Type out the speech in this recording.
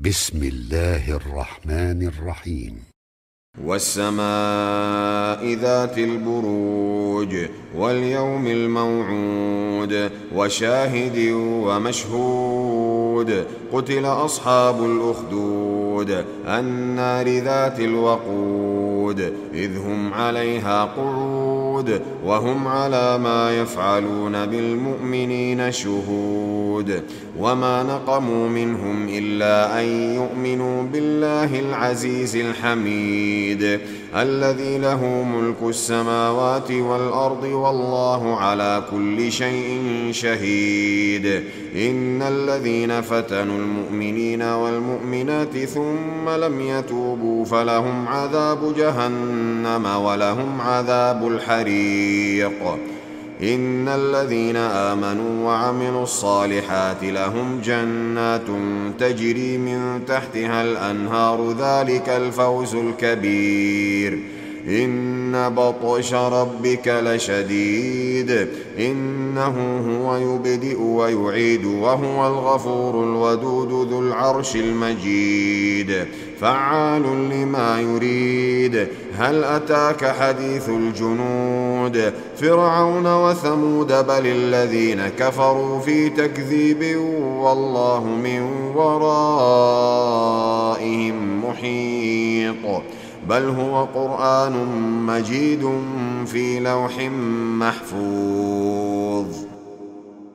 بسم الله الرحمن الرحيم. والسماء ذات البروج واليوم الموعود وشاهد ومشهود. قتل أصحاب الأخدود النار ذات الوقود إذ هم عليها قعود وهم على ما يفعلون بالمؤمنين شهود. وما نقموا منهم إلا أن يؤمنوا بالله العزيز الحميد الذي له ملك السماوات والأرض والله على كل شيء شهيد. إن الذين فتنوا المؤمنين والمؤمنات ثم لم يتوبوا فلهم عذاب جهنم ولهم عذاب الحريق. إن الذين آمنوا وعملوا الصالحات لهم جنات تجري من تحتها الأنهار ذلك الفوز الكبير. إن بطش ربك لشديد إنه هو يبدئ ويعيد وهو الغفور الودود ذو العرش المجيد فعال لما يريد. هل أتاك حديث الجنود فرعون وثمود بل الذين كفروا في تكذيب والله من ورائهم محيط. بل هو قرآن مجيد في لوح محفوظ.